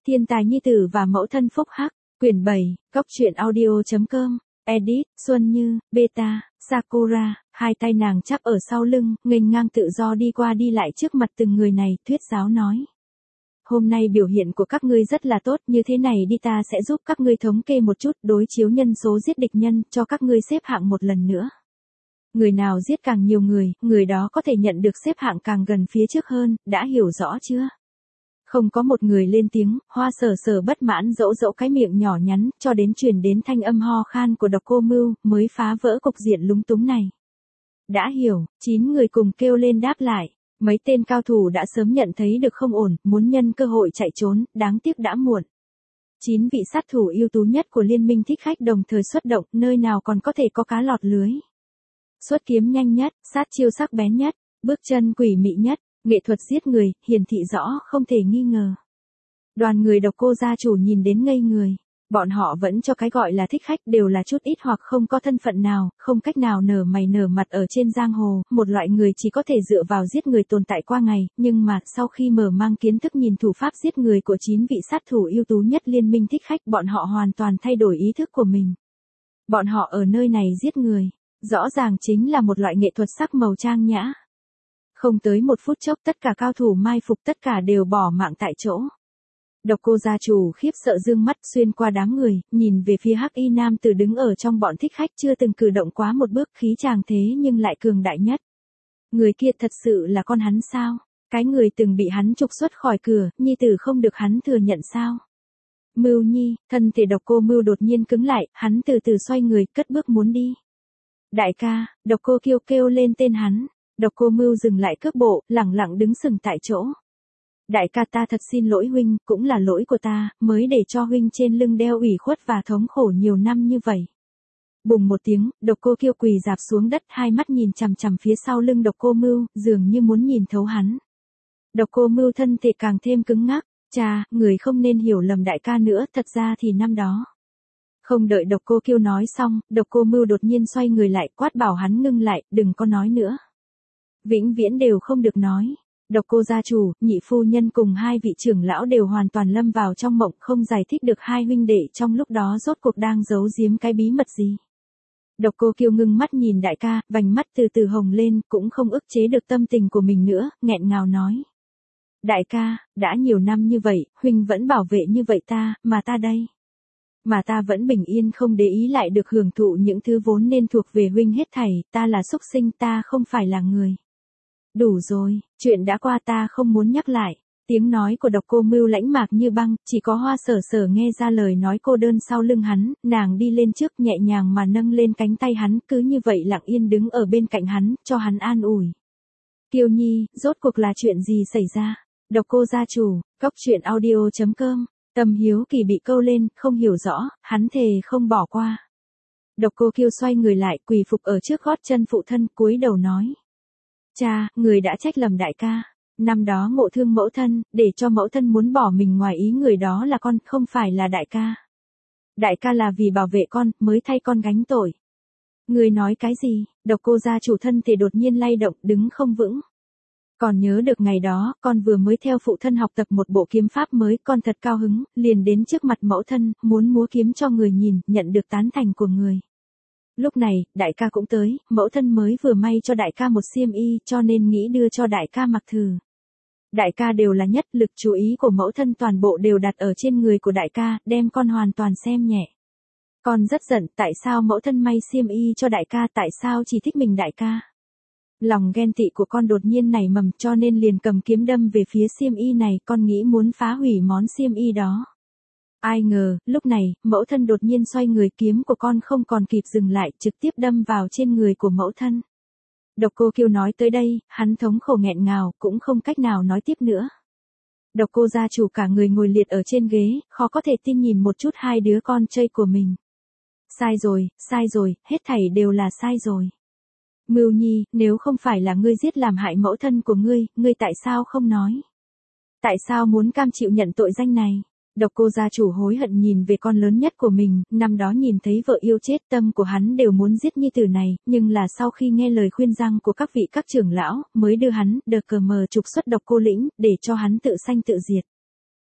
Thiên tài nhi tử và mẫu thân phúc hắc, quyển 7, Cóc truyện audio.com, edit, Xuân Như, Beta, Sakura, hai tay nàng chắp ở sau lưng, nghênh ngang tự do đi qua đi lại trước mặt từng người này, thuyết giáo nói. Hôm nay biểu hiện của các ngươi rất là tốt, như thế này đi ta sẽ giúp các ngươi thống kê một chút, đối chiếu nhân số giết địch nhân, cho các ngươi xếp hạng một lần nữa. Người nào giết càng nhiều người đó có thể nhận được xếp hạng càng gần phía trước hơn, đã hiểu rõ chưa? Không có một người lên tiếng, Hoa Sở Sở bất mãn dỗ dỗ cái miệng nhỏ nhắn, cho đến truyền đến thanh âm ho khan của Độc Cô Mưu, mới phá vỡ cục diện lúng túng này. Đã hiểu, 9 người cùng kêu lên đáp lại. Mấy tên cao thủ đã sớm nhận thấy được không ổn, muốn nhân cơ hội chạy trốn, đáng tiếc đã muộn. 9 vị sát thủ ưu tú nhất của liên minh thích khách đồng thời xuất động, nơi nào còn có thể có cá lọt lưới. Xuất kiếm nhanh nhất, sát chiêu sắc bén nhất, bước chân quỷ mị nhất, nghệ thuật giết người, hiển thị rõ không thể nghi ngờ. Đoàn người Độc Cô gia chủ nhìn đến ngây người. Bọn họ vẫn cho cái gọi là thích khách đều là chút ít hoặc không có thân phận nào, không cách nào nở mày nở mặt ở trên giang hồ, một loại người chỉ có thể dựa vào giết người tồn tại qua ngày, nhưng mà sau khi mở mang kiến thức nhìn thủ pháp giết người của 9 vị sát thủ ưu tú nhất liên minh thích khách, bọn họ hoàn toàn thay đổi ý thức của mình. Bọn họ ở nơi này giết người, rõ ràng chính là một loại nghệ thuật sắc màu trang nhã. Không tới một phút chốc tất cả cao thủ mai phục tất cả đều bỏ mạng tại chỗ. Độc Cô gia chủ khiếp sợ dương mắt xuyên qua đám người, nhìn về phía Hắc Y nam tử đứng ở trong bọn thích khách chưa từng cử động quá một bước, khí chàng thế nhưng lại cường đại nhất. Người kia thật sự là con hắn sao? Cái người từng bị hắn trục xuất khỏi cửa, nhi tử không được hắn thừa nhận sao? Mưu Nhi, thân thể Độc Cô Mưu đột nhiên cứng lại, hắn từ từ xoay người, cất bước muốn đi. Đại ca, Độc Cô Kiêu kêu lên tên hắn. Độc Cô Mưu dừng lại cước bộ, lẳng lặng đứng sừng tại chỗ. Đại ca ta thật xin lỗi huynh, cũng là lỗi của ta, mới để cho huynh trên lưng đeo ủy khuất và thống khổ nhiều năm như vậy. Bùng một tiếng, Độc Cô Kiêu quỳ rạp xuống đất, hai mắt nhìn chằm chằm phía sau lưng Độc Cô Mưu, dường như muốn nhìn thấu hắn. Độc Cô Mưu thân thể càng thêm cứng ngắc, cha, người không nên hiểu lầm đại ca nữa, thật ra thì năm đó. Không đợi Độc Cô Kiêu nói xong, Độc Cô Mưu đột nhiên xoay người lại, quát bảo hắn ngưng lại, đừng có nói nữa. Vĩnh viễn đều không được nói. Độc Cô gia chủ, nhị phu nhân cùng hai vị trưởng lão đều hoàn toàn lâm vào trong mộng, không giải thích được hai huynh đệ trong lúc đó rốt cuộc đang giấu giếm cái bí mật gì. Độc Cô Kiêu ngưng mắt nhìn đại ca, vành mắt từ từ hồng lên, cũng không ức chế được tâm tình của mình nữa, nghẹn ngào nói. Đại ca, đã nhiều năm như vậy, huynh vẫn bảo vệ như vậy ta, mà ta đây. Mà ta vẫn bình yên không để ý lại được hưởng thụ những thứ vốn nên thuộc về huynh hết thảy, ta là súc sinh, ta không phải là người. Đủ rồi, chuyện đã qua ta không muốn nhắc lại. Tiếng nói của Độc Cô Mưu lãnh mạc như băng, chỉ có Hoa Sở Sở nghe ra lời nói cô đơn sau lưng hắn, nàng đi lên trước nhẹ nhàng mà nâng lên cánh tay hắn, cứ như vậy lặng yên đứng ở bên cạnh hắn, cho hắn an ủi. Kiêu Nhi, rốt cuộc là chuyện gì xảy ra? Độc Cô gia chủ, Cóc truyện audio.com, tâm hiếu kỳ bị câu lên, không hiểu rõ, hắn thề không bỏ qua. Độc Cô Kiêu xoay người lại, quỳ phục ở trước gót chân phụ thân, cúi đầu nói. Cha, người đã trách lầm đại ca. Năm đó ngộ thương mẫu thân, để cho mẫu thân muốn bỏ mình ngoài ý, người đó là con, không phải là đại ca. Đại ca là vì bảo vệ con, mới thay con gánh tội. Người nói cái gì? Độc Cô gia chủ thân thể đột nhiên lay động, đứng không vững. Còn nhớ được ngày đó, con vừa mới theo phụ thân học tập một bộ kiếm pháp mới, con thật cao hứng, liền đến trước mặt mẫu thân, muốn múa kiếm cho người nhìn, nhận được tán thành của người. Lúc này, đại ca cũng tới, mẫu thân mới vừa may cho đại ca một xiêm y, cho nên nghĩ đưa cho đại ca mặc thử. Đại ca đều là nhất, lực chú ý của mẫu thân toàn bộ đều đặt ở trên người của đại ca, đem con hoàn toàn xem nhẹ. Con rất giận, tại sao mẫu thân may xiêm y cho đại ca, tại sao chỉ thích mình đại ca? Lòng ghen tị của con đột nhiên nảy mầm, cho nên liền cầm kiếm đâm về phía xiêm y này, con nghĩ muốn phá hủy món xiêm y đó. Ai ngờ, lúc này, mẫu thân đột nhiên xoay người, kiếm của con không còn kịp dừng lại, trực tiếp đâm vào trên người của mẫu thân. Độc Cô Kiêu nói tới đây, hắn thống khổ nghẹn ngào, cũng không cách nào nói tiếp nữa. Độc Cô gia chủ cả người ngồi liệt ở trên ghế, khó có thể tin nhìn một chút hai đứa con chơi của mình. Sai rồi, hết thảy đều là sai rồi. Mưu Nhi, nếu không phải là ngươi giết làm hại mẫu thân của ngươi tại sao không nói? Tại sao muốn cam chịu nhận tội danh này? Độc Cô gia chủ hối hận nhìn về con lớn nhất của mình, năm đó nhìn thấy vợ yêu chết, tâm của hắn đều muốn giết nhi tử này, nhưng là sau khi nghe lời khuyên răng của các vị các trưởng lão, mới đưa hắn, đờ cờ mờ trục xuất Độc Cô lĩnh, để cho hắn tự sanh tự diệt.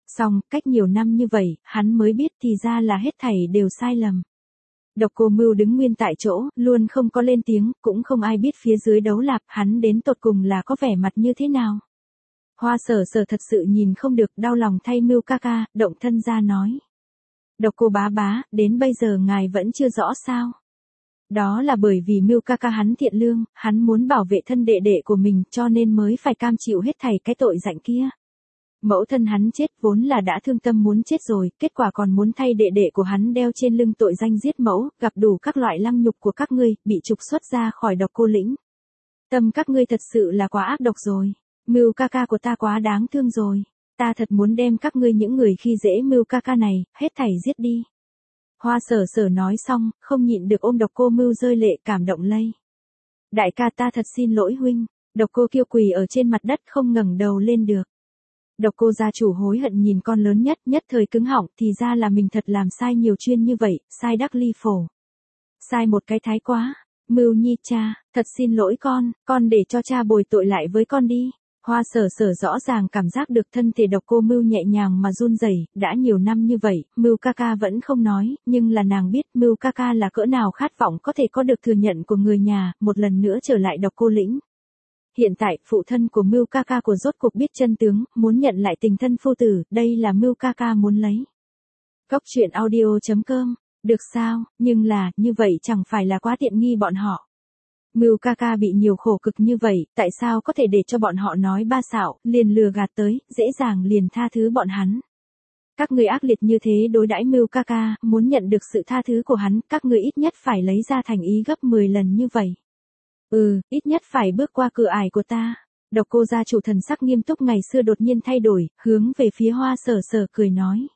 Xong, cách nhiều năm như vậy, hắn mới biết thì ra là hết thảy đều sai lầm. Độc Cô Mưu đứng nguyên tại chỗ, luôn không có lên tiếng, cũng không ai biết phía dưới đấu lạp hắn đến tột cùng là có vẻ mặt như thế nào. Hoa Sở Sở thật sự nhìn không được, đau lòng thay Mưu ca ca, động thân ra nói. Độc Cô bá bá, đến bây giờ ngài vẫn chưa rõ sao? Đó là bởi vì Mưu ca ca hắn thiện lương, hắn muốn bảo vệ thân đệ đệ của mình cho nên mới phải cam chịu hết thảy cái tội rạnh kia. Mẫu thân hắn chết vốn là đã thương tâm muốn chết rồi, kết quả còn muốn thay đệ đệ của hắn đeo trên lưng tội danh giết mẫu, gặp đủ các loại lăng nhục của các ngươi, bị trục xuất ra khỏi Độc Cô lĩnh. Tâm các ngươi thật sự là quá ác độc rồi. Mưu ca ca của ta quá đáng thương rồi. Ta thật muốn đem các ngươi những người khi dễ Mưu ca ca này, hết thảy giết đi. Hoa Sở Sở nói xong, không nhịn được ôm Độc Cô Mưu rơi lệ cảm động lây. Đại ca ta thật xin lỗi huynh. Độc Cô Kiêu quỳ ở trên mặt đất không ngẩng đầu lên được. Độc Cô gia chủ hối hận nhìn con lớn nhất thời cứng họng, thì ra là mình thật làm sai nhiều chuyên như vậy, sai đắc ly phổ. Sai một cái thái quá. Mưu nhi cha, thật xin lỗi con để cho cha bồi tội lại với con đi. Hoa Sở Sở rõ ràng cảm giác được thân thể Độc Cô Mưu nhẹ nhàng mà run rẩy, đã nhiều năm như vậy, Mưu ca ca vẫn không nói, nhưng là nàng biết Mưu ca ca là cỡ nào khát vọng có thể có được thừa nhận của người nhà, một lần nữa trở lại Độc Cô lĩnh. Hiện tại, phụ thân của Mưu ca ca của rốt cuộc biết chân tướng, muốn nhận lại tình thân phu tử, đây là Mưu ca ca muốn lấy. Góc truyện audio.com, được sao, nhưng là, như vậy chẳng phải là quá tiện nghi bọn họ. Mưu ca ca bị nhiều khổ cực như vậy, tại sao có thể để cho bọn họ nói ba xạo, liền lừa gạt tới, dễ dàng liền tha thứ bọn hắn. Các người ác liệt như thế đối đãi Mưu ca ca, muốn nhận được sự tha thứ của hắn, các người ít nhất phải lấy ra thành ý gấp 10 lần như vậy. Ít nhất phải bước qua cửa ải của ta. Độc Cô gia chủ thần sắc nghiêm túc ngày xưa đột nhiên thay đổi, hướng về phía Hoa Sở Sở cười nói.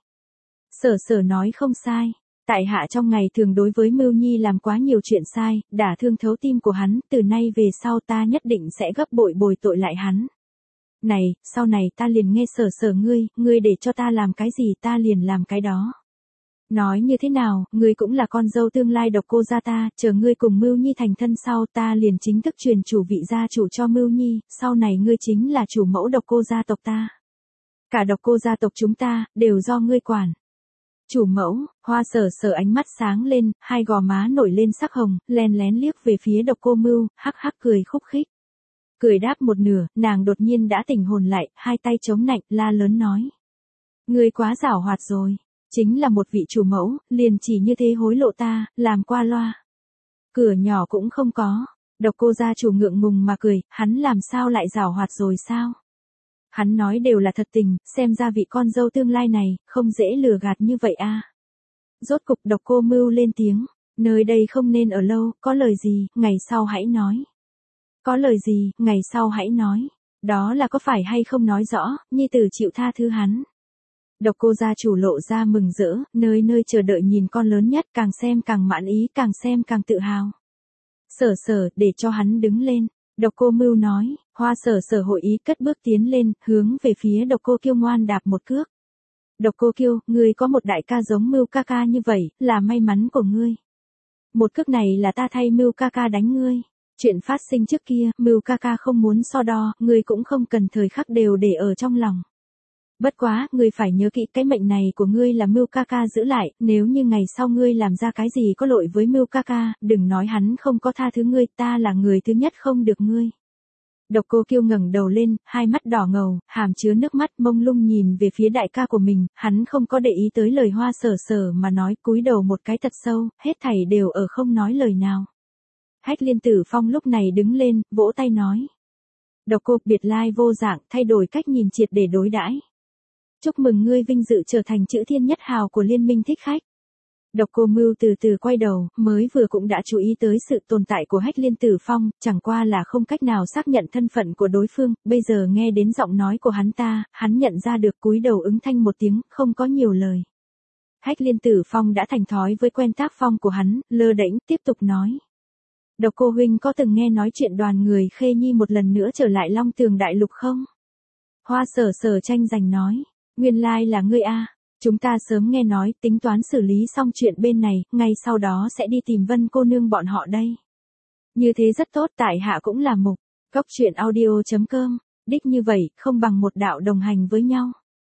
Sở Sở nói không sai. Tại hạ trong ngày thường đối với Mưu Nhi làm quá nhiều chuyện sai, đả thương thấu tim của hắn, từ nay về sau ta nhất định sẽ gấp bội bồi tội lại hắn. Này, sau này ta liền nghe Sở Sở ngươi để cho ta làm cái gì ta liền làm cái đó. Nói như thế nào, ngươi cũng là con dâu tương lai Độc Cô gia ta, chờ ngươi cùng Mưu Nhi thành thân sau ta liền chính thức truyền chủ vị gia chủ cho Mưu Nhi, sau này ngươi chính là chủ mẫu Độc Cô gia tộc ta. Cả Độc Cô gia tộc chúng ta, đều do ngươi quản. Chủ mẫu, Hoa Sở Sở ánh mắt sáng lên, hai gò má nổi lên sắc hồng, lén lén liếc về phía Độc Cô Mưu, hắc hắc cười khúc khích. Cười đáp một nửa, nàng đột nhiên đã tỉnh hồn lại, hai tay chống nạnh, la lớn nói. Ngươi quá giảo hoạt rồi. Chính là một vị chủ mẫu, liền chỉ như thế hối lộ ta, làm qua loa. Cửa nhỏ cũng không có. Độc Cô gia chủ ngượng ngùng mà cười, hắn làm sao lại giảo hoạt rồi sao? Hắn nói đều là thật tình, xem ra vị con dâu tương lai này, không dễ lừa gạt như vậy a. Rốt cục Độc Cô Mưu lên tiếng, nơi đây không nên ở lâu, có lời gì, ngày sau hãy nói. Có lời gì, ngày sau hãy nói. Đó là có phải hay không nói rõ, nhi tử chịu tha thứ hắn. Độc Cô gia chủ lộ ra mừng rỡ, nơi nơi chờ đợi nhìn con lớn nhất, càng xem càng mãn ý, càng xem càng tự hào. Sở Sở, để cho hắn đứng lên. Độc Cô Mưu nói, Hoa Sở Sở hội ý cất bước tiến lên, hướng về phía Độc Cô Kiêu ngoan đạp một cước. Độc Cô Kiêu, ngươi có một đại ca giống Mưu ca ca như vậy, là may mắn của ngươi. Một cước này là ta thay Mưu ca ca đánh ngươi. Chuyện phát sinh trước kia, Mưu ca ca không muốn so đo, ngươi cũng không cần thời khắc đều để ở trong lòng. Bất quá, ngươi phải nhớ kỹ cái mệnh này của ngươi là Mưu ca ca giữ lại, nếu như ngày sau ngươi làm ra cái gì có lỗi với Mưu ca ca, đừng nói hắn không có tha thứ ngươi, ta là người thứ nhất không được ngươi. Độc Cô Kiêu ngẩng đầu lên, hai mắt đỏ ngầu, hàm chứa nước mắt mông lung nhìn về phía đại ca của mình, hắn không có để ý tới lời Hoa Sở Sở mà nói, cúi đầu một cái thật sâu, hết thảy đều ở không nói lời nào. Hách Liên Tử Phong lúc này đứng lên, vỗ tay nói. Độc Cô biệt lai vô dạng, thay đổi cách nhìn triệt để đối đãi. Chúc mừng ngươi vinh dự trở thành chữ thiên nhất hào của liên minh thích khách. Độc Cô Mưu từ từ quay đầu, mới vừa cũng đã chú ý tới sự tồn tại của Hách Liên Tử Phong, chẳng qua là không cách nào xác nhận thân phận của đối phương, bây giờ nghe đến giọng nói của hắn ta, hắn nhận ra được cúi đầu ứng thanh một tiếng, không có nhiều lời. Hách Liên Tử Phong đã thành thói với quen tác phong của hắn, lơ đễnh tiếp tục nói. Độc Cô huynh có từng nghe nói chuyện đoàn người Khê Nhi một lần nữa trở lại Long Tường Đại Lục không? Hoa Sở Sở tranh giành nói, nguyên lai là ngươi a. Chúng ta sớm nghe nói, tính toán xử lý xong chuyện bên này, ngay sau đó sẽ đi tìm Vân cô nương bọn họ đây. Như thế rất tốt, tại hạ cũng là mục. Góc truyện audio.com, đích như vậy, không bằng một đạo đồng hành với nhau.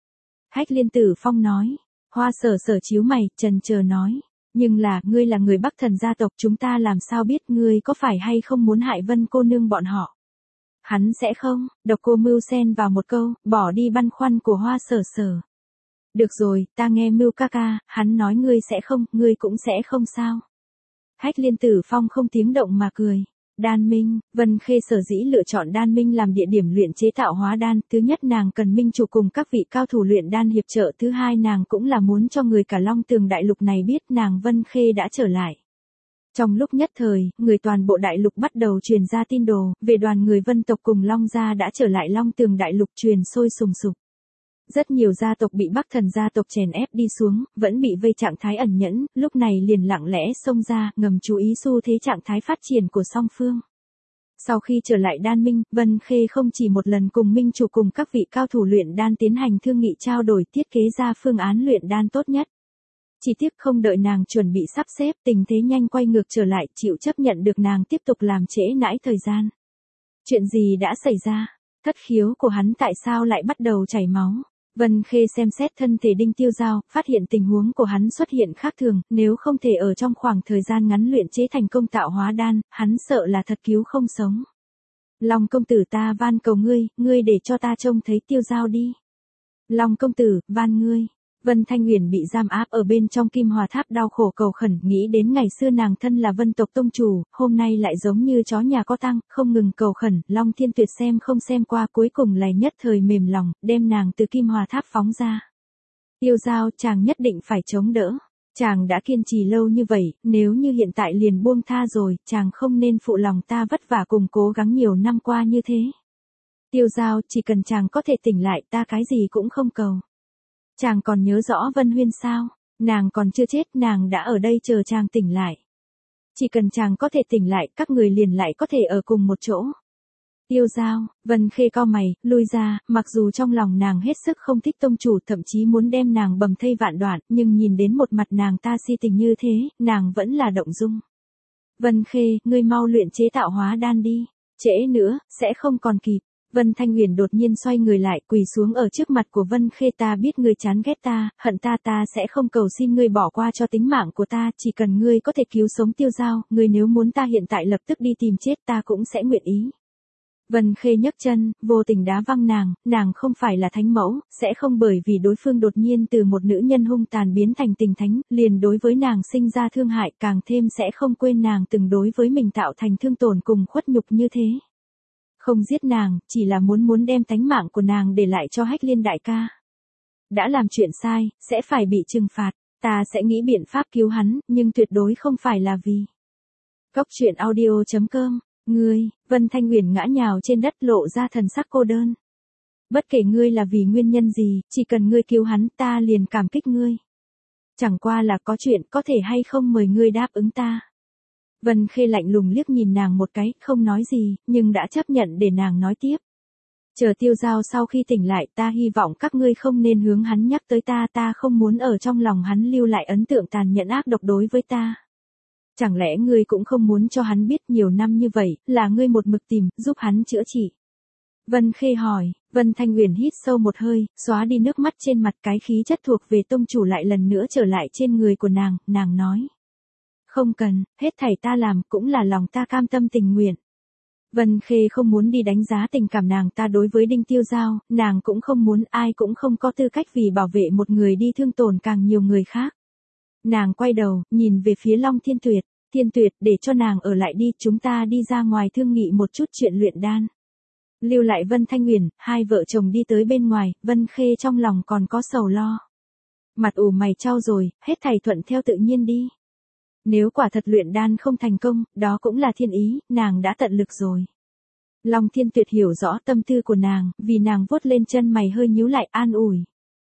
Hách Liên Tử Phong nói. Hoa Sở Sở chíu mày, chần chờ nói. Nhưng là, ngươi là người Bắc Thần gia tộc, chúng ta làm sao biết ngươi có phải hay không muốn hại Vân cô nương bọn họ. Hắn sẽ không, Độc Cô Mưu xen vào một câu, bỏ đi băn khoăn của Hoa Sở Sở. Được rồi, ta nghe Mưu ca ca, hắn nói ngươi sẽ không, ngươi cũng sẽ không sao. Hách Liên Tử Phong không tiếng động mà cười. Đan Minh, Vân Khê sở dĩ lựa chọn Đan Minh làm địa điểm luyện chế tạo hóa đan, thứ nhất nàng cần minh chủ cùng các vị cao thủ luyện đan hiệp trợ, thứ hai nàng cũng là muốn cho người cả Long Tường đại lục này biết nàng Vân Khê đã trở lại. Trong lúc nhất thời, người toàn bộ đại lục bắt đầu truyền ra tin đồ, về đoàn người Vân tộc cùng Long gia đã trở lại Long Tường đại lục, truyền sôi sùng sục. Rất nhiều gia tộc bị Bắc Thần gia tộc chèn ép đi xuống, vẫn bị vây trạng thái ẩn nhẫn, lúc này liền lặng lẽ xông ra, ngầm chú ý xu thế trạng thái phát triển của song phương. Sau khi trở lại Đan Minh, Vân Khê không chỉ một lần cùng minh chủ cùng các vị cao thủ luyện đan tiến hành thương nghị trao đổi, thiết kế ra phương án luyện đan tốt nhất. Chỉ tiếc không đợi nàng chuẩn bị sắp xếp, tình thế nhanh quay ngược trở lại, chịu chấp nhận được nàng tiếp tục làm trễ nãi thời gian. Chuyện gì đã xảy ra? Thất khiếu của hắn tại sao lại bắt đầu chảy máu? Vân Khê xem xét thân thể Đinh Tiêu Giao, phát hiện tình huống của hắn xuất hiện khác thường, nếu không thể ở trong khoảng thời gian ngắn luyện chế thành công tạo hóa đan, hắn sợ là thật cứu không sống. Long công tử, ta van cầu ngươi, ngươi để cho ta trông thấy Tiêu Giao đi. Long công tử, van ngươi. Vân Thanh Uyển bị giam áp ở bên trong Kim Hòa Tháp đau khổ cầu khẩn, nghĩ đến ngày xưa nàng thân là Vân tộc tông chủ, hôm nay lại giống như chó nhà có tang, không ngừng cầu khẩn, Long Thiên Tuyệt xem không xem qua, cuối cùng lại nhất thời mềm lòng, đem nàng từ Kim Hòa Tháp phóng ra. Tiêu Giao, chàng nhất định phải chống đỡ. Chàng đã kiên trì lâu như vậy, nếu như hiện tại liền buông tha rồi, chàng không nên phụ lòng ta vất vả cùng cố gắng nhiều năm qua như thế. Tiêu Giao, chỉ cần chàng có thể tỉnh lại, ta cái gì cũng không cầu. Chàng còn nhớ rõ Vân Huyên sao? Nàng còn chưa chết, nàng đã ở đây chờ chàng tỉnh lại. Chỉ cần chàng có thể tỉnh lại, các người liền lại có thể ở cùng một chỗ. Tiêu Giao, Vân Khê cau mày, lui ra, mặc dù trong lòng nàng hết sức không thích tông chủ, thậm chí muốn đem nàng bầm thây vạn đoạn, nhưng nhìn đến một mặt nàng ta si tình như thế, nàng vẫn là động dung. Vân Khê, ngươi mau luyện chế tạo hóa đan đi, trễ nữa, sẽ không còn kịp. Vân Thanh Uyển đột nhiên xoay người lại, quỳ xuống ở trước mặt của Vân Khê, ta biết ngươi chán ghét ta, hận ta, ta sẽ không cầu xin ngươi bỏ qua cho tính mạng của ta, chỉ cần ngươi có thể cứu sống Tiêu Giao, ngươi nếu muốn ta hiện tại lập tức đi tìm chết ta cũng sẽ nguyện ý. Vân Khê nhấc chân, vô tình đá văng nàng không phải là thánh mẫu, sẽ không bởi vì đối phương đột nhiên từ một nữ nhân hung tàn biến thành tình thánh, liền đối với nàng sinh ra thương hại, càng thêm sẽ không quên nàng từng đối với mình tạo thành thương tổn cùng khuất nhục như thế. Không giết nàng, chỉ là muốn đem tánh mạng của nàng để lại cho Hách Liên đại ca. Đã làm chuyện sai, sẽ phải bị trừng phạt, ta sẽ nghĩ biện pháp cứu hắn, nhưng tuyệt đối không phải là vì. Cốc truyện audio.com, ngươi, Vân Thanh Uyển ngã nhào trên đất lộ ra thần sắc cô đơn. Bất kể ngươi là vì nguyên nhân gì, chỉ cần ngươi cứu hắn ta liền cảm kích ngươi. Chẳng qua là có chuyện có thể hay không mời ngươi đáp ứng ta. Vân Khê lạnh lùng liếc nhìn nàng một cái, không nói gì, nhưng đã chấp nhận để nàng nói tiếp. Chờ Tiêu Giao sau khi tỉnh lại, ta hy vọng các ngươi không nên hướng hắn nhắc tới ta, ta không muốn ở trong lòng hắn lưu lại ấn tượng tàn nhẫn ác độc đối với ta. Chẳng lẽ ngươi cũng không muốn cho hắn biết nhiều năm như vậy, là ngươi một mực tìm, giúp hắn chữa trị? Vân Khê hỏi, Vân Thanh Uyển hít sâu một hơi, xóa đi nước mắt trên mặt, cái khí chất thuộc về tông chủ lại lần nữa trở lại trên người của nàng nói. Không cần, hết thảy ta làm cũng là lòng ta cam tâm tình nguyện. Vân Khê không muốn đi đánh giá tình cảm nàng ta đối với Đinh Tiêu Giao, nàng cũng không muốn, ai cũng không có tư cách vì bảo vệ một người đi thương tổn càng nhiều người khác. Nàng quay đầu, nhìn về phía Long Thiên Tuyệt, để cho nàng ở lại đi, chúng ta đi ra ngoài thương nghị một chút chuyện luyện đan. Lưu lại Vân Thanh Uyển, hai vợ chồng đi tới bên ngoài, Vân Khê trong lòng còn có sầu lo. Mặt ủ mày chau rồi, hết thảy thuận theo tự nhiên đi. Nếu quả thật luyện đan không thành công, đó cũng là thiên ý, nàng đã tận lực rồi. Long Thiên Tuyệt hiểu rõ tâm tư của nàng, vì nàng vuốt lên chân mày hơi nhíu lại an ủi.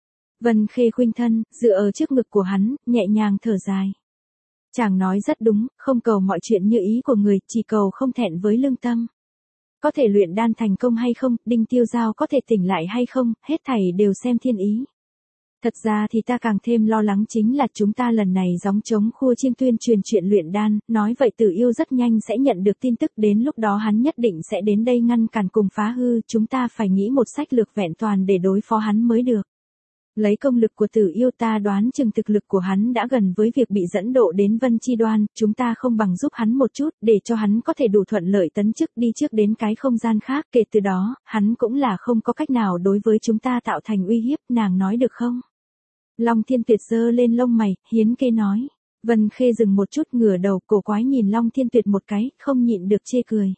Vân Khê khuynh thân, dựa ở trước ngực của hắn, nhẹ nhàng thở dài. Chàng nói rất đúng, không cầu mọi chuyện như ý của người, chỉ cầu không thẹn với lương tâm. Có thể luyện đan thành công hay không, Đinh Tiêu Giao có thể tỉnh lại hay không, hết thảy đều xem thiên ý. Thật ra thì ta càng thêm lo lắng chính là chúng ta lần này gióng trống khua chiêng tuyên truyền chuyện luyện đan, nói vậy Tử Yêu rất nhanh sẽ nhận được tin tức, đến lúc đó hắn nhất định sẽ đến đây ngăn cản cùng phá hư, chúng ta phải nghĩ một sách lược vẹn toàn để đối phó hắn mới được. Lấy công lực của Tử Yêu ta đoán chừng thực lực của hắn đã gần với việc bị dẫn độ đến Vân Chi Đoan, chúng ta không bằng giúp hắn một chút để cho hắn có thể đủ thuận lợi tấn chức đi trước đến cái không gian khác, kể từ đó, hắn cũng là không có cách nào đối với chúng ta tạo thành uy hiếp, nàng nói được không? Long Thiên Tuyệt giơ lên lông mày, hiến kế nói. Vân Khê dừng một chút ngửa đầu cổ quái nhìn Long Thiên Tuyệt một cái, không nhịn được chê cười.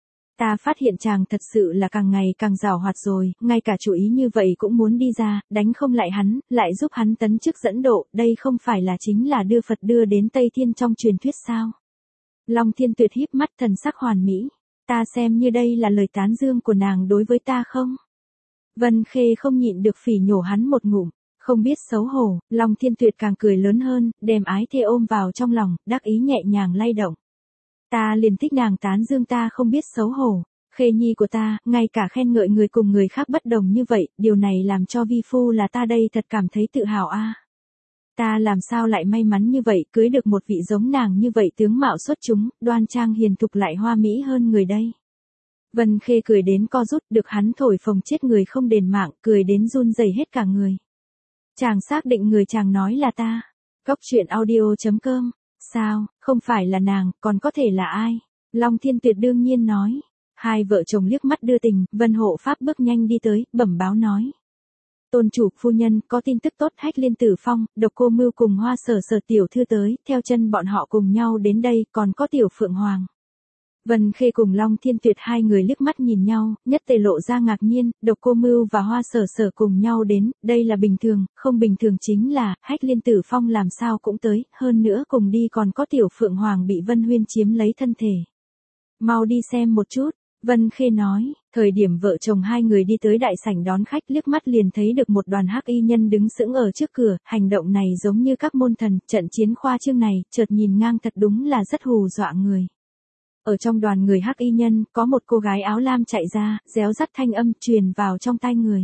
Ta phát hiện chàng thật sự là càng ngày càng giàu hoạt rồi, ngay cả chủ ý như vậy cũng muốn đi ra, đánh không lại hắn, lại giúp hắn tấn chức dẫn độ, đây không phải là chính là đưa Phật đưa đến Tây Thiên trong truyền thuyết sao? Long Thiên Tuyệt híp mắt thần sắc hoàn mỹ. Ta xem như đây là lời tán dương của nàng đối với ta không? Vân Khê không nhịn được phỉ nhổ hắn một ngụm. Không biết xấu hổ, Long Thiên Tuyệt càng cười lớn hơn, đem ái thê ôm vào trong lòng, đắc ý nhẹ nhàng lay động. Ta liền thích nàng tán dương ta không biết xấu hổ. Khê nhi của ta, ngay cả khen ngợi người cùng người khác bất đồng như vậy, điều này làm cho vi phu là ta đây thật cảm thấy tự hào a. Ta làm sao lại may mắn như vậy, cưới được một vị giống nàng như vậy tướng mạo xuất chúng, đoan trang hiền thục lại hoa mỹ hơn người đây. Vân Khê cười đến co rút, được hắn thổi phồng chết người không đền mạng, cười đến run rẩy hết cả người. Chàng xác định người chàng nói là ta. Cóc truyện audio.com. Sao, không phải là nàng, còn có thể là ai? Long Thiên Tuyệt đương nhiên nói. Hai vợ chồng liếc mắt đưa tình, Vân Hộ Pháp bước nhanh đi tới, bẩm báo nói. Tôn chủ, phu nhân, có tin tức tốt, Hách Liên Tử Phong, Độc Cô Mưu cùng Hoa Sở Sở tiểu thư tới, theo chân bọn họ cùng nhau đến đây, còn có tiểu Phượng Hoàng. Vân Khê cùng Long Thiên Tuyệt hai người liếc mắt nhìn nhau, nhất tề lộ ra ngạc nhiên, Độc Cô Mưu và Hoa Sở Sở cùng nhau đến, đây là bình thường, không bình thường chính là, Hách Liên Tử Phong làm sao cũng tới, hơn nữa cùng đi còn có tiểu Phượng Hoàng bị Vân Huyên chiếm lấy thân thể. Mau đi xem một chút, Vân Khê nói, thời điểm vợ chồng hai người đi tới đại sảnh đón khách liếc mắt liền thấy được một đoàn hắc y nhân đứng sững ở trước cửa, hành động này giống như các môn thần, trận chiến khoa trương này, chợt nhìn ngang thật đúng là rất hù dọa người. Ở trong đoàn người hắc y nhân, có một cô gái áo lam chạy ra, réo rắt thanh âm truyền vào trong tai người.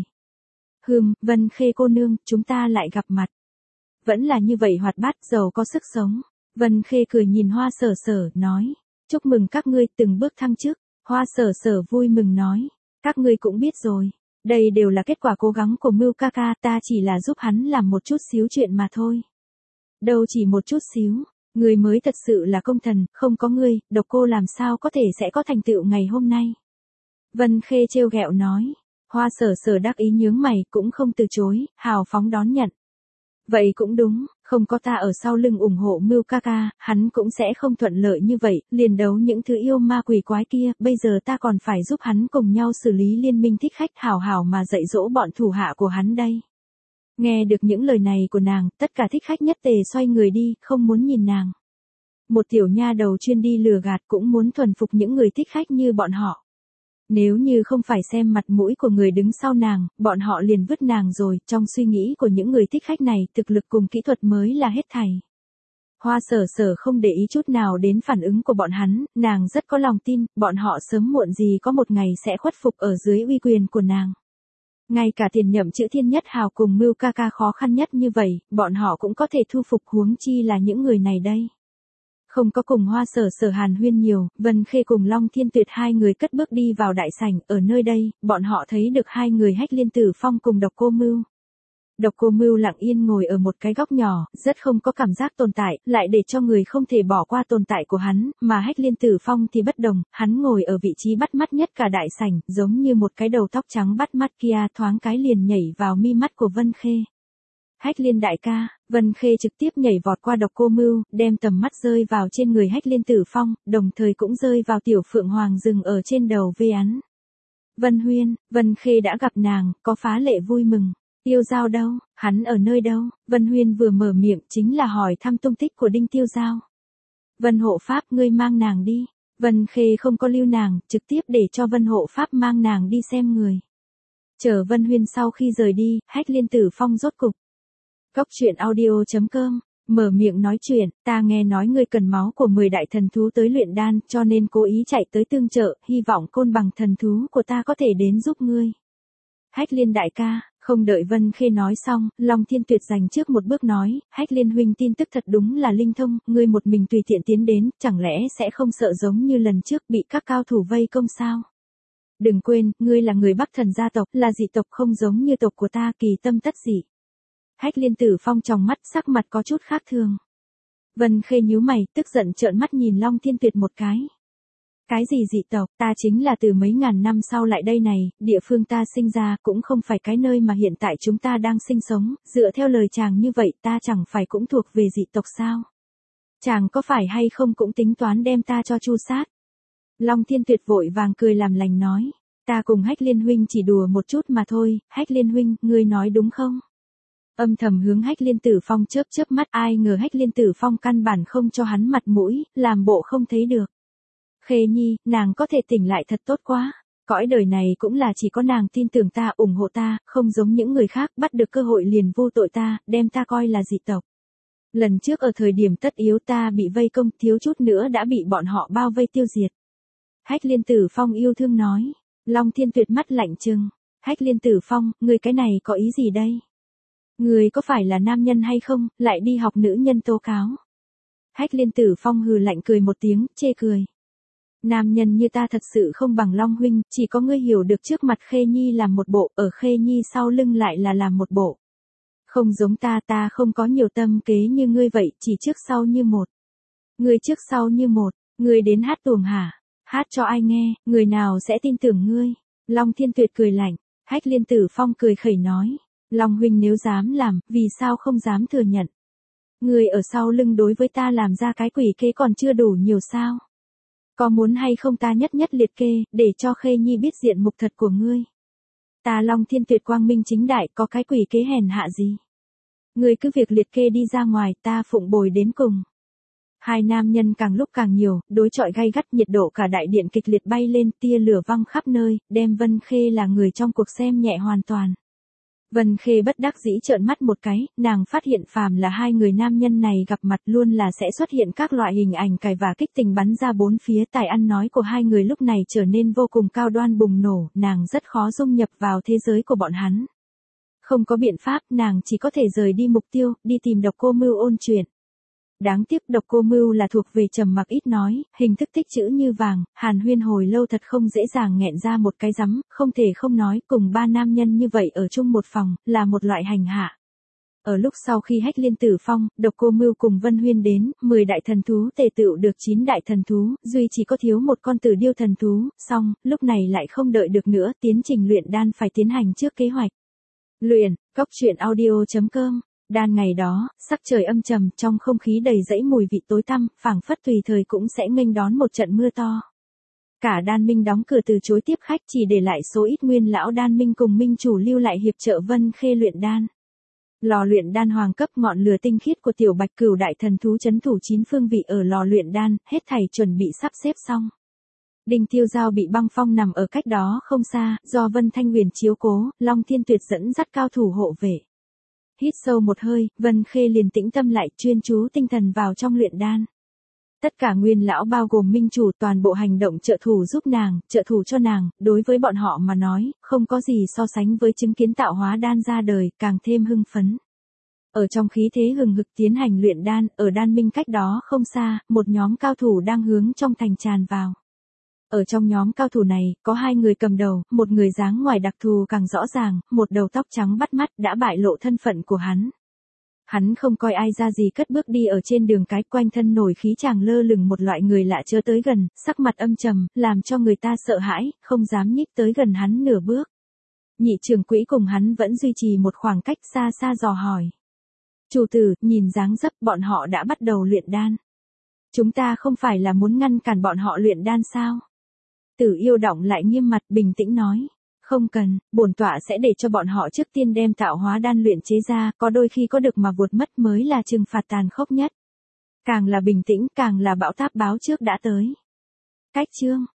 Vân Khê cô nương, chúng ta lại gặp mặt. Vẫn là như vậy hoạt bát, giàu có sức sống. Vân Khê cười nhìn Hoa Sở Sở, nói. Chúc mừng các ngươi từng bước thăng chức. Hoa Sở Sở vui mừng nói. Các ngươi cũng biết rồi. Đây đều là kết quả cố gắng của Mưu ca ca, ta chỉ là giúp hắn làm một chút xíu chuyện mà thôi. Đâu chỉ một chút xíu. Ngươi mới thật sự là công thần, không có ngươi, Độc Cô làm sao có thể sẽ có thành tựu ngày hôm nay. Vân Khê trêu ghẹo nói. Hoa Sở Sở đắc ý nhướng mày, cũng không từ chối, hào phóng đón nhận. Vậy cũng đúng, không có ta ở sau lưng ủng hộ Mưu ca ca, hắn cũng sẽ không thuận lợi như vậy, liền đấu những thứ yêu ma quỷ quái kia, bây giờ ta còn phải giúp hắn cùng nhau xử lý liên minh thích khách hảo hảo mà dạy dỗ bọn thủ hạ của hắn đây. Nghe được những lời này của nàng, tất cả thích khách nhất tề xoay người đi, không muốn nhìn nàng. Một tiểu nha đầu chuyên đi lừa gạt cũng muốn thuần phục những người thích khách như bọn họ. Nếu như không phải xem mặt mũi của người đứng sau nàng, bọn họ liền vứt nàng rồi, trong suy nghĩ của những người thích khách này, thực lực cùng kỹ thuật mới là hết thảy. Hoa Sở Sở không để ý chút nào đến phản ứng của bọn hắn, nàng rất có lòng tin, bọn họ sớm muộn gì có một ngày sẽ khuất phục ở dưới uy quyền của nàng. Ngay cả tiền nhậm chữ Thiên Nhất Hào cùng Mưu ca ca khó khăn nhất như vậy, bọn họ cũng có thể thu phục, huống chi là những người này đây. Không có cùng Hoa Sở Sở hàn huyên nhiều, Vân Khê cùng Long Thiên Tuyệt hai người cất bước đi vào đại sảnh, ở nơi đây, bọn họ thấy được hai người Hách Liên Tử Phong cùng Độc Cô Mưu. Độc Cô Mưu lặng yên ngồi ở một cái góc nhỏ, rất không có cảm giác tồn tại, lại để cho người không thể bỏ qua tồn tại của hắn, mà Hách Liên Tử Phong thì bất đồng, hắn ngồi ở vị trí bắt mắt nhất cả đại sảnh, giống như một cái đầu tóc trắng bắt mắt kia, thoáng cái liền nhảy vào mi mắt của Vân Khê. Hách Liên đại ca, Vân Khê trực tiếp nhảy vọt qua Độc Cô Mưu, đem tầm mắt rơi vào trên người Hách Liên Tử Phong, đồng thời cũng rơi vào tiểu Phượng Hoàng dừng ở trên đầu vê án. Vân Huyên, Vân Khê đã gặp nàng, có phá lệ vui mừng. Tiêu Giao đâu, hắn ở nơi đâu? Vân Huyên vừa mở miệng chính là hỏi thăm tung tích của Đinh Tiêu Giao. Vân Hộ Pháp, ngươi mang nàng đi. Vân Khê không có lưu nàng, trực tiếp để cho Vân Hộ Pháp mang nàng đi xem người. Chờ Vân Huyên sau khi rời đi, Hách Liên Tử Phong rốt cục. Cóc truyện audio.com, mở miệng nói chuyện, ta nghe nói ngươi cần máu của 10 đại thần thú tới luyện đan, cho nên cố ý chạy tới tương trợ, hy vọng côn bằng thần thú của ta có thể đến giúp ngươi. Hách Liên đại ca, không đợi Vân Khê nói xong, Long Thiên Tuyệt giành trước một bước nói, Hách Liên huynh tin tức thật đúng là linh thông, ngươi một mình tùy tiện tiến đến, chẳng lẽ sẽ không sợ giống như lần trước bị các cao thủ vây công sao? Đừng quên, ngươi là người Bắc Thần gia tộc, là dị tộc không giống như tộc của ta, kỳ tâm tất dị. Hách Liên Tử Phong tròng mắt, sắc mặt có chút khác thường. Vân Khê nhíu mày, tức giận trợn mắt nhìn Long Thiên Tuyệt một cái. Cái gì dị tộc, ta chính là từ mấy ngàn năm sau lại đây này, địa phương ta sinh ra cũng không phải cái nơi mà hiện tại chúng ta đang sinh sống, dựa theo lời chàng như vậy ta chẳng phải cũng thuộc về dị tộc sao? Chàng có phải hay không cũng tính toán đem ta cho chu sát? Long Thiên Tuyệt vội vàng cười làm lành nói, ta cùng Hách Liên huynh chỉ đùa một chút mà thôi, Hách Liên huynh, ngươi nói đúng không? Âm thầm hướng Hách Liên Tử Phong chớp chớp mắt, ai ngờ Hách Liên Tử Phong căn bản không cho hắn mặt mũi, làm bộ không thấy được. Khê Nhi, nàng có thể tỉnh lại thật tốt quá. Cõi đời này cũng là chỉ có nàng tin tưởng ta, ủng hộ ta, không giống những người khác bắt được cơ hội liền vô tội ta, đem ta coi là dị tộc. Lần trước ở thời điểm tất yếu ta bị vây công, thiếu chút nữa đã bị bọn họ bao vây tiêu diệt. Hách Liên Tử Phong yêu thương nói. Long Thiên Tuyệt mắt lạnh trừng. Hách Liên Tử Phong, ngươi cái này có ý gì đây? Ngươi có phải là nam nhân hay không, lại đi học nữ nhân tố cáo? Hách Liên Tử Phong hừ lạnh cười một tiếng, chê cười. Nam nhân như ta thật sự không bằng Long huynh, chỉ có ngươi hiểu được trước mặt Khê Nhi làm một bộ, ở Khê Nhi sau lưng lại là làm một bộ. Không giống ta không có nhiều tâm kế như ngươi vậy, chỉ trước sau như một. Ngươi trước sau như một, ngươi đến hát tuồng hả? Hát cho ai nghe, người nào sẽ tin tưởng ngươi? Long Thiên Tuyệt cười lạnh, Hách Liên Tử Phong cười khẩy nói. Long huynh nếu dám làm, vì sao không dám thừa nhận? Ngươi ở sau lưng đối với ta làm ra cái quỷ kế còn chưa đủ nhiều sao? Có muốn hay không ta nhất nhất liệt kê, để cho Khê Nhi biết diện mục thật của ngươi? Ta Long Thiên Tuyệt quang minh chính đại, có cái quỷ kế hèn hạ gì? Ngươi cứ việc liệt kê đi ra ngoài, ta phụng bồi đến cùng. Hai nam nhân càng lúc càng nhiều, đối chọi gay gắt, nhiệt độ cả đại điện kịch liệt bay lên, tia lửa văng khắp nơi, đem Vân Khê là người trong cuộc xem nhẹ hoàn toàn. Vân Khê bất đắc dĩ trợn mắt một cái, nàng phát hiện phàm là hai người nam nhân này gặp mặt luôn là sẽ xuất hiện các loại hình ảnh cài và kích tình bắn ra bốn phía, tài ăn nói của hai người lúc này trở nên vô cùng cao đoan bùng nổ, nàng rất khó dung nhập vào thế giới của bọn hắn. Không có biện pháp, nàng chỉ có thể rời đi mục tiêu, đi tìm Độc Cô Mưu ôn chuyện. Đáng tiếc Độc Cô Mưu là thuộc về trầm mặc ít nói, hình thức tích chữ như vàng, hàn huyên hồi lâu thật không dễ dàng nghẹn ra một cái rắm, không thể không nói, cùng ba nam nhân như vậy ở chung một phòng, là một loại hành hạ. Ở lúc sau khi Hách Liên Tử Phong, Độc Cô Mưu cùng Vân Huyên đến, 10 đại thần thú tề tựu được 9 đại thần thú, duy chỉ có thiếu một con Tử Điêu thần thú, xong, lúc này lại không đợi được nữa, tiến trình luyện đan phải tiến hành trước kế hoạch. Luyện, coctruyện.audio.com. Đan ngày đó, sắc trời âm trầm, trong không khí đầy dẫy mùi vị tối tăm, phảng phất tùy thời cũng sẽ nghênh đón một trận mưa to. Cả đan minh đóng cửa từ chối tiếp khách, chỉ để lại số ít nguyên lão đan minh cùng minh chủ lưu lại hiệp trợ Vân Khê luyện đan. Lò luyện đan hoàng cấp, ngọn lửa tinh khiết của tiểu Bạch Cửu đại thần thú trấn thủ 9 phương vị ở lò luyện đan, hết thảy chuẩn bị sắp xếp xong. Đinh Tiêu Giao bị băng phong nằm ở cách đó không xa, do Vân Thanh Huyền chiếu cố, Long Thiên Tuyệt dẫn dắt cao thủ hộ vệ. Hít sâu một hơi, Vân Khê liền tĩnh tâm lại, chuyên chú tinh thần vào trong luyện đan. Tất cả nguyên lão bao gồm minh chủ toàn bộ hành động trợ thủ giúp nàng, trợ thủ cho nàng, đối với bọn họ mà nói, không có gì so sánh với chứng kiến tạo hóa đan ra đời, càng thêm hưng phấn. Ở trong khí thế hừng hực tiến hành luyện đan, ở đan minh cách đó không xa, một nhóm cao thủ đang hướng trong thành tràn vào. Ở trong nhóm cao thủ này, có hai người cầm đầu, một người dáng ngoài đặc thù càng rõ ràng, một đầu tóc trắng bắt mắt đã bại lộ thân phận của hắn. Hắn không coi ai ra gì cất bước đi ở trên đường cái, quanh thân nổi khí chàng lơ lửng một loại người lạ chớ tới gần, sắc mặt âm trầm, làm cho người ta sợ hãi, không dám nhích tới gần hắn nửa bước. Nhị trưởng quỹ cùng hắn vẫn duy trì một khoảng cách xa xa dò hỏi. Chủ tử, nhìn dáng dấp bọn họ đã bắt đầu luyện đan. Chúng ta không phải là muốn ngăn cản bọn họ luyện đan sao? Tử Yêu Động lại nghiêm mặt bình tĩnh nói. Không cần, bổn tọa sẽ để cho bọn họ trước tiên đem tạo hóa đan luyện chế ra, có đôi khi có được mà vụt mất mới là trừng phạt tàn khốc nhất. Càng là bình tĩnh, càng là bão táp báo trước đã tới. Cách chương